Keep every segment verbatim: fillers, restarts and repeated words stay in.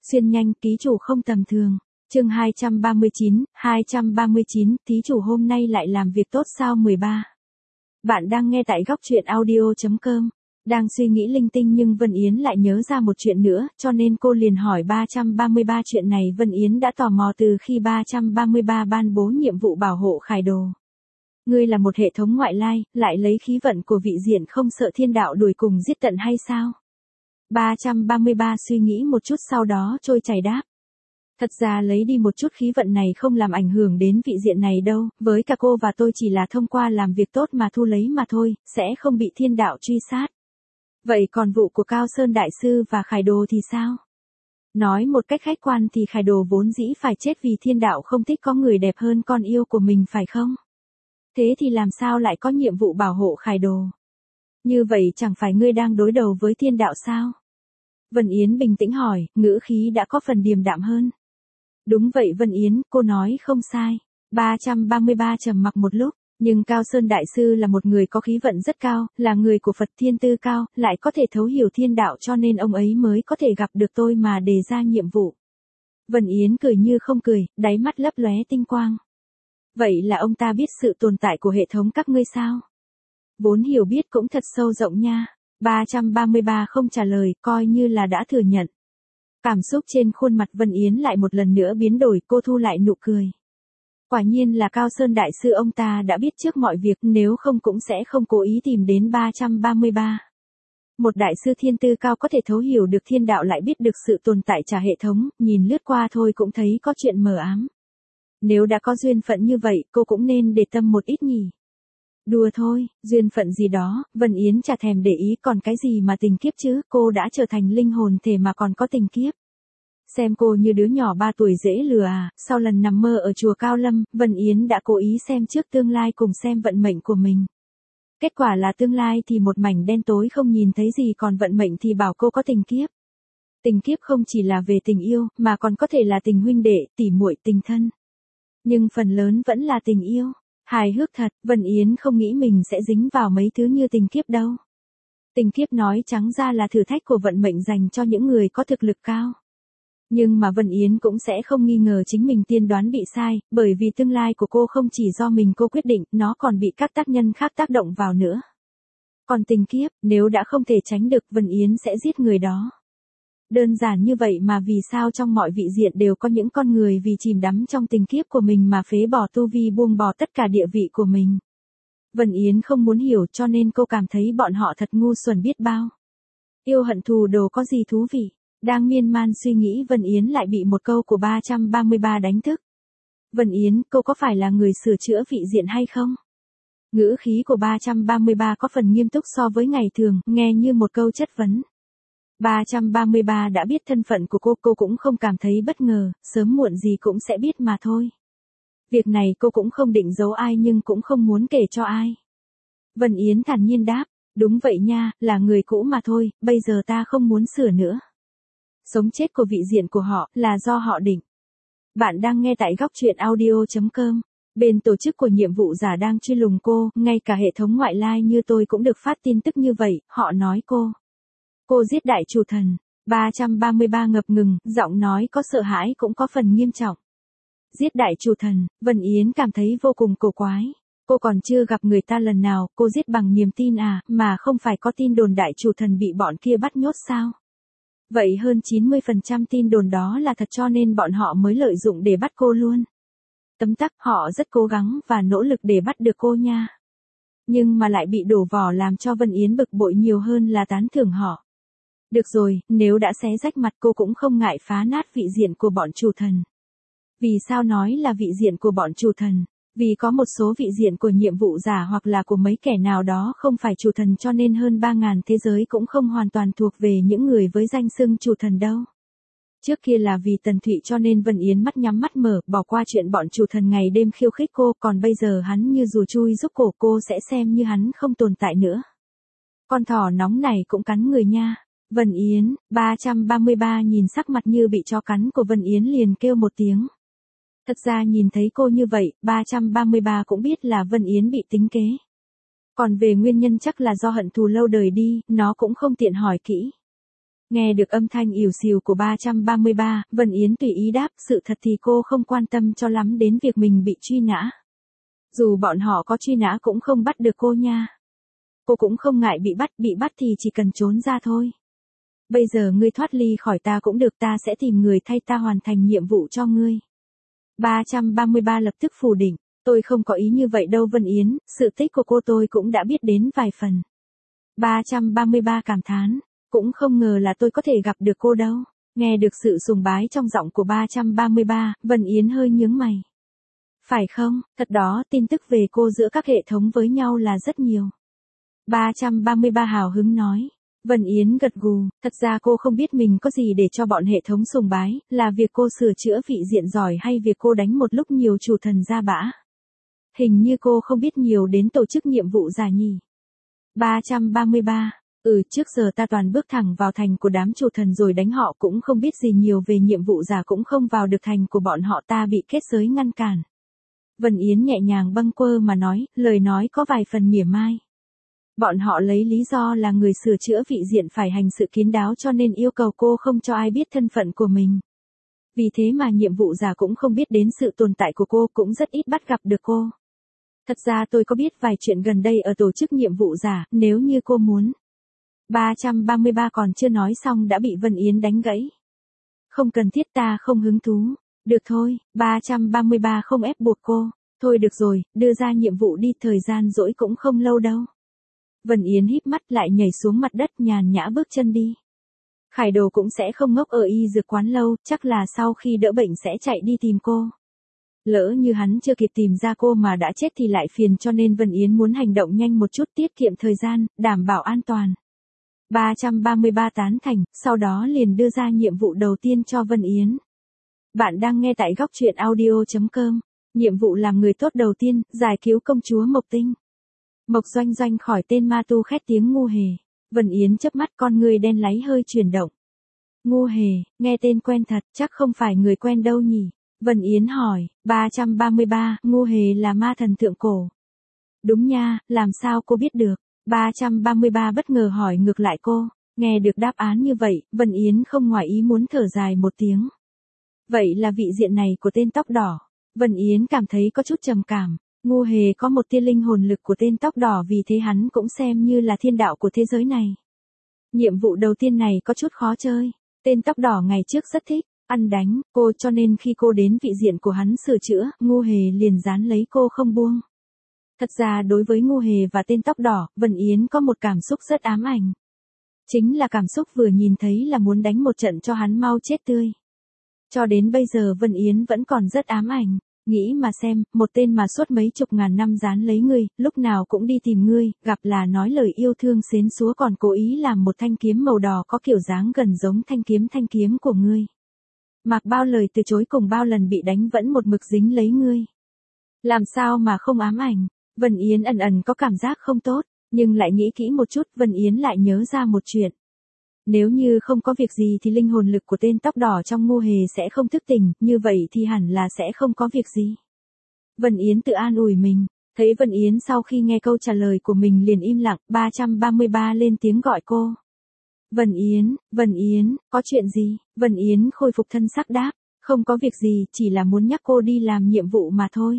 Xuyên nhanh, ký chủ không tầm thường. Chương hai trăm ba mươi chín, hai trăm ba mươi chín, thí chủ hôm nay lại làm việc tốt sao mười ba. Bạn đang nghe tại góc truyện audio chấm com. Đang suy nghĩ linh tinh nhưng Vân Yến lại nhớ ra một chuyện nữa, cho nên cô liền hỏi ba trăm ba mươi ba chuyện này. Vân Yến đã tò mò từ khi ba trăm ba mươi ba ban bố nhiệm vụ bảo hộ Khải Đồ. Ngươi là một hệ thống ngoại lai, lại lấy khí vận của vị diện không sợ thiên đạo đuổi cùng giết tận hay sao? ba trăm ba mươi ba suy nghĩ một chút sau đó trôi chảy đáp. Thật ra lấy đi một chút khí vận này không làm ảnh hưởng đến vị diện này đâu, với cả cô và tôi chỉ là thông qua làm việc tốt mà thu lấy mà thôi, sẽ không bị thiên đạo truy sát. Vậy còn vụ của Cao Sơn Đại Sư và Khải Đồ thì sao? Nói một cách khách quan thì Khải Đồ vốn dĩ phải chết vì thiên đạo không thích có người đẹp hơn con yêu của mình phải không? Thế thì làm sao lại có nhiệm vụ bảo hộ Khải Đồ? Như vậy chẳng phải ngươi đang đối đầu với thiên đạo sao? Vân Yến bình tĩnh hỏi, ngữ khí đã có phần điềm đạm hơn. Đúng vậy Vân Yến, cô nói không sai. ba trăm ba mươi ba trầm mặc một lúc, nhưng Cao Sơn Đại Sư là một người có khí vận rất cao, là người của Phật thiên tư cao, lại có thể thấu hiểu thiên đạo cho nên ông ấy mới có thể gặp được tôi mà đề ra nhiệm vụ. Vân Yến cười như không cười, đáy mắt lấp lóe tinh quang. Vậy là ông ta biết sự tồn tại của hệ thống các ngươi sao? Vốn hiểu biết cũng thật sâu rộng nha. ba trăm ba mươi ba không trả lời, coi như là đã thừa nhận. Cảm xúc trên khuôn mặt Vân Yến lại một lần nữa biến đổi, cô thu lại nụ cười. Quả nhiên là Cao Sơn Đại Sư ông ta đã biết trước mọi việc, nếu không cũng sẽ không cố ý tìm đến ba trăm ba mươi ba. Một đại sư thiên tư cao có thể thấu hiểu được thiên đạo lại biết được sự tồn tại trả hệ thống, nhìn lướt qua thôi cũng thấy có chuyện mờ ám. Nếu đã có duyên phận như vậy, cô cũng nên để tâm một ít nhỉ. Đùa thôi, duyên phận gì đó, Vân Yến chả thèm để ý còn cái gì mà tình kiếp chứ, cô đã trở thành linh hồn thể mà còn có tình kiếp. Xem cô như đứa nhỏ ba tuổi dễ lừa à, sau lần nằm mơ ở chùa Cao Lâm, Vân Yến đã cố ý xem trước tương lai cùng xem vận mệnh của mình. Kết quả là tương lai thì một mảnh đen tối không nhìn thấy gì còn vận mệnh thì bảo cô có tình kiếp. Tình kiếp không chỉ là về tình yêu, mà còn có thể là tình huynh đệ, tỉ muội, tình thân. Nhưng phần lớn vẫn là tình yêu. Hài hước thật, Vân Yến không nghĩ mình sẽ dính vào mấy thứ như tình kiếp đâu. Tình kiếp nói trắng ra là thử thách của vận mệnh dành cho những người có thực lực cao. Nhưng mà Vân Yến cũng sẽ không nghi ngờ chính mình tiên đoán bị sai, bởi vì tương lai của cô không chỉ do mình cô quyết định, nó còn bị các tác nhân khác tác động vào nữa. Còn tình kiếp, nếu đã không thể tránh được, Vân Yến sẽ giết người đó. Đơn giản như vậy mà vì sao trong mọi vị diện đều có những con người vì chìm đắm trong tình kiếp của mình mà phế bỏ tu vi buông bỏ tất cả địa vị của mình. Vân Yến không muốn hiểu cho nên cô cảm thấy bọn họ thật ngu xuẩn biết bao. Yêu hận thù đồ có gì thú vị, đang miên man suy nghĩ Vân Yến lại bị một câu của ba trăm ba mươi ba đánh thức. Vân Yến, cô có phải là người sửa chữa vị diện hay không? Ngữ khí của ba trăm ba mươi ba có phần nghiêm túc so với ngày thường, nghe như một câu chất vấn. ba trăm ba mươi ba đã biết thân phận của cô, cô cũng không cảm thấy bất ngờ, sớm muộn gì cũng sẽ biết mà thôi. Việc này cô cũng không định giấu ai nhưng cũng không muốn kể cho ai. Vân Yến thản nhiên đáp, đúng vậy nha, là người cũ mà thôi, bây giờ ta không muốn sửa nữa. Sống chết của vị diện của họ là do họ định. Bạn đang nghe tại góc truyện audio chấm com. Bên tổ chức của nhiệm vụ giả đang truy lùng cô, ngay cả hệ thống ngoại lai như tôi cũng được phát tin tức như vậy, họ nói cô. Cô giết đại chủ thần. ba trăm ba mươi ba ngập ngừng, giọng nói có sợ hãi cũng có phần nghiêm trọng. Giết đại chủ thần, Vân Yến cảm thấy vô cùng cổ quái. Cô còn chưa gặp người ta lần nào, cô giết bằng niềm tin à, mà không phải có tin đồn đại chủ thần bị bọn kia bắt nhốt sao? Vậy hơn chín mươi phần trăm tin đồn đó là thật cho nên bọn họ mới lợi dụng để bắt cô luôn. Tấm tắc, họ rất cố gắng và nỗ lực để bắt được cô nha. Nhưng mà lại bị đổ vỏ làm cho Vân Yến bực bội nhiều hơn là tán thưởng họ. Được rồi, nếu đã xé rách mặt cô cũng không ngại phá nát vị diện của bọn chủ thần. Vì sao nói là vị diện của bọn chủ thần? Vì có một số vị diện của nhiệm vụ giả hoặc là của mấy kẻ nào đó không phải chủ thần cho nên hơn ba nghìn thế giới cũng không hoàn toàn thuộc về những người với danh xưng chủ thần đâu. Trước kia là vì Tần Thụy cho nên Vân Yến mắt nhắm mắt mở, bỏ qua chuyện bọn chủ thần ngày đêm khiêu khích cô, còn bây giờ hắn như rùa chui giúp cổ cô sẽ xem như hắn không tồn tại nữa. Con thỏ nóng này cũng cắn người nha. Vân Yến, ba trăm ba mươi ba nhìn sắc mặt như bị chó cắn của Vân Yến liền kêu một tiếng. Thật ra nhìn thấy cô như vậy, ba trăm ba mươi ba cũng biết là Vân Yến bị tính kế. Còn về nguyên nhân chắc là do hận thù lâu đời đi, nó cũng không tiện hỏi kỹ. Nghe được âm thanh ỉu xìu của ba trăm ba mươi ba, Vân Yến tùy ý đáp, sự thật thì cô không quan tâm cho lắm đến việc mình bị truy nã. Dù bọn họ có truy nã cũng không bắt được cô nha. Cô cũng không ngại bị bắt, bị bắt thì chỉ cần trốn ra thôi. Bây giờ ngươi thoát ly khỏi ta cũng được, ta sẽ tìm người thay ta hoàn thành nhiệm vụ cho ngươi. ba trăm ba mươi ba lập tức phủ định, tôi không có ý như vậy đâu Vân Yến, sự tích của cô tôi cũng đã biết đến vài phần. ba trăm ba mươi ba cảm thán, cũng không ngờ là tôi có thể gặp được cô đâu. Nghe được sự sùng bái trong giọng của ba trăm ba mươi ba, Vân Yến hơi nhướng mày. Phải không, thật đó, tin tức về cô giữa các hệ thống với nhau là rất nhiều. ba trăm ba mươi ba hào hứng nói. Vân Yến gật gù, thật ra cô không biết mình có gì để cho bọn hệ thống sùng bái, là việc cô sửa chữa vị diện giỏi hay việc cô đánh một lúc nhiều chủ thần ra bã. Hình như cô không biết nhiều đến tổ chức nhiệm vụ giả nhỉ. ba trăm ba mươi ba, ừ trước giờ ta toàn bước thẳng vào thành của đám chủ thần rồi đánh họ, cũng không biết gì nhiều về nhiệm vụ giả, cũng không vào được thành của bọn họ, ta bị kết giới ngăn cản. Vân Yến nhẹ nhàng bâng quơ mà nói, lời nói có vài phần mỉa mai. Bọn họ lấy lý do là người sửa chữa vị diện phải hành sự kín đáo cho nên yêu cầu cô không cho ai biết thân phận của mình. Vì thế mà nhiệm vụ giả cũng không biết đến sự tồn tại của cô, cũng rất ít bắt gặp được cô. Thật ra tôi có biết vài chuyện gần đây ở tổ chức nhiệm vụ giả, nếu như cô muốn. ba trăm ba mươi ba còn chưa nói xong đã bị Vân Yến đánh gãy. Không cần thiết, ta không hứng thú. Được thôi, ba trăm ba mươi ba không ép buộc cô. Thôi được rồi, đưa ra nhiệm vụ đi, thời gian rỗi cũng không lâu đâu. Vân Yến híp mắt lại nhảy xuống mặt đất, nhàn nhã bước chân đi. Khải Đồ cũng sẽ không ngốc ở y dược quán lâu, chắc là sau khi đỡ bệnh sẽ chạy đi tìm cô. Lỡ như hắn chưa kịp tìm ra cô mà đã chết thì lại phiền, cho nên Vân Yến muốn hành động nhanh một chút, tiết kiệm thời gian, đảm bảo an toàn. ba trăm ba mươi ba tán thành, sau đó liền đưa ra nhiệm vụ đầu tiên cho Vân Yến. Bạn đang nghe tại góc truyện audio chấm com. Nhiệm vụ làm người tốt đầu tiên, giải cứu công chúa Mộc Tinh. Mộc Doanh Doanh khỏi tên ma tu khét tiếng ngu hề. Vân Yến chớp mắt, con người đen láy hơi chuyển động. Ngu hề, nghe tên quen thật, chắc không phải người quen đâu nhỉ? Vân Yến hỏi. ba trăm ba mươi ba, ngu hề là ma thần thượng cổ. Đúng nha, làm sao cô biết được? ba trăm ba mươi ba bất ngờ hỏi ngược lại cô. Nghe được đáp án như vậy, Vân Yến không ngoài ý muốn thở dài một tiếng. Vậy là vị diện này của tên tóc đỏ. Vân Yến cảm thấy có chút trầm cảm. Ngu hề có một tia linh hồn lực của tên tóc đỏ, vì thế hắn cũng xem như là thiên đạo của thế giới này. Nhiệm vụ đầu tiên này có chút khó chơi. Tên tóc đỏ ngày trước rất thích ăn đánh cô, cho nên khi cô đến vị diện của hắn sửa chữa, ngu hề liền dán lấy cô không buông. Thật ra đối với ngu hề và tên tóc đỏ, Vân Yến có một cảm xúc rất ám ảnh. Chính là cảm xúc vừa nhìn thấy là muốn đánh một trận cho hắn mau chết tươi. Cho đến bây giờ Vân Yến vẫn còn rất ám ảnh. Nghĩ mà xem, một tên mà suốt mấy chục ngàn năm dán lấy ngươi, lúc nào cũng đi tìm ngươi, gặp là nói lời yêu thương xến xúa, còn cố ý làm một thanh kiếm màu đỏ có kiểu dáng gần giống thanh kiếm thanh kiếm của ngươi. Mặc bao lời từ chối, cùng bao lần bị đánh vẫn một mực dính lấy ngươi. Làm sao mà không ám ảnh? Vân Yến ẩn ẩn có cảm giác không tốt, nhưng lại nghĩ kỹ một chút, Vân Yến lại nhớ ra một chuyện. Nếu như không có việc gì thì linh hồn lực của tên tóc đỏ trong ngu hề sẽ không thức tỉnh, như vậy thì hẳn là sẽ không có việc gì. Vân Yến tự an ủi mình, thấy Vân Yến sau khi nghe câu trả lời của mình liền im lặng, ba trăm ba mươi ba lên tiếng gọi cô. Vân Yến, Vân Yến, có chuyện gì? Vân Yến khôi phục thân sắc đáp, không có việc gì, chỉ là muốn nhắc cô đi làm nhiệm vụ mà thôi.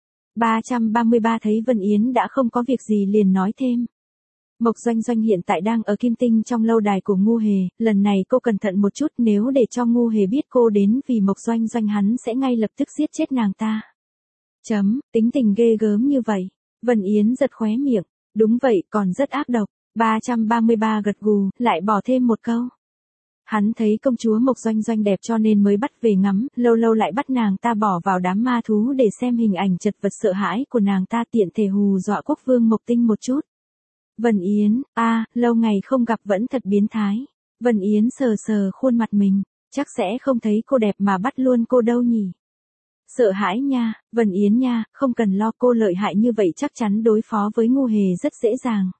ba trăm ba mươi ba thấy Vân Yến đã không có việc gì liền nói thêm. Mộc Doanh Doanh hiện tại đang ở Kim Tinh trong lâu đài của ngu hề, lần này cô cẩn thận một chút, nếu để cho ngu hề biết cô đến vì Mộc Doanh Doanh hắn sẽ ngay lập tức giết chết nàng ta. Chấm, tính tình ghê gớm như vậy. Vân Yến giật khóe miệng, đúng vậy, còn rất ác độc. ba trăm ba mươi ba gật gù, lại bỏ thêm một câu. Hắn thấy công chúa Mộc Doanh Doanh đẹp cho nên mới bắt về ngắm, lâu lâu lại bắt nàng ta bỏ vào đám ma thú để xem hình ảnh chật vật sợ hãi của nàng ta, tiện thể hù dọa quốc vương Mộc Tinh một chút. Vân Yến, a, à, lâu ngày không gặp vẫn thật biến thái. Vân Yến sờ sờ khuôn mặt mình, chắc sẽ không thấy cô đẹp mà bắt luôn cô đâu nhỉ. Sợ hãi nha, Vân Yến nha, không cần lo, cô lợi hại như vậy chắc chắn đối phó với ngu hề rất dễ dàng.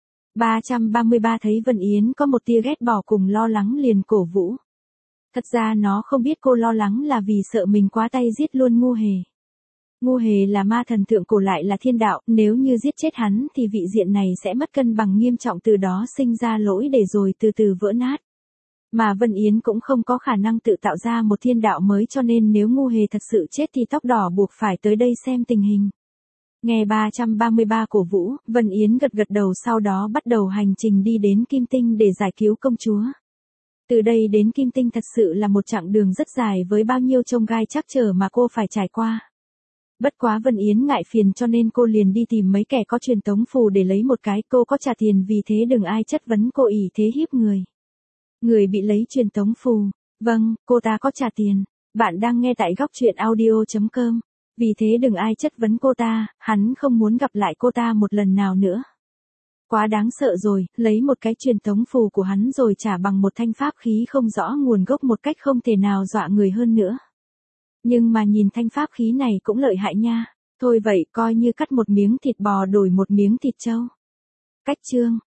ba trăm ba mươi ba thấy Vân Yến có một tia ghét bỏ cùng lo lắng liền cổ vũ. Thật ra nó không biết cô lo lắng là vì sợ mình quá tay giết luôn ngu hề. Ngu hề là ma thần thượng cổ lại là thiên đạo, nếu như giết chết hắn thì vị diện này sẽ mất cân bằng nghiêm trọng, từ đó sinh ra lỗi để rồi từ từ vỡ nát. Mà Vân Yến cũng không có khả năng tự tạo ra một thiên đạo mới, cho nên nếu Ngu Hề thật sự chết thì tóc đỏ buộc phải tới đây xem tình hình. Nghe ba trăm ba mươi ba cổ vũ, Vân Yến gật gật đầu, sau đó bắt đầu hành trình đi đến Kim Tinh để giải cứu công chúa. Từ đây đến Kim Tinh thật sự là một chặng đường rất dài với bao nhiêu chông gai trắc trở mà cô phải trải qua. Bất quá Vân Yến ngại phiền cho nên cô liền đi tìm mấy kẻ có truyền tống phù để lấy một cái, cô có trả tiền vì thế đừng ai chất vấn cô ỷ thế hiếp người. Người bị lấy truyền tống phù, vâng, cô ta có trả tiền. Bạn đang nghe tại góc truyện audio chấm com. Vì thế đừng ai chất vấn cô ta, hắn không muốn gặp lại cô ta một lần nào nữa. Quá đáng sợ rồi, lấy một cái truyền tống phù của hắn rồi trả bằng một thanh pháp khí không rõ nguồn gốc một cách không thể nào dọa người hơn nữa. Nhưng mà nhìn thanh pháp khí này cũng lợi hại nha. Thôi vậy coi như cắt một miếng thịt bò đổi một miếng thịt trâu. Cách chương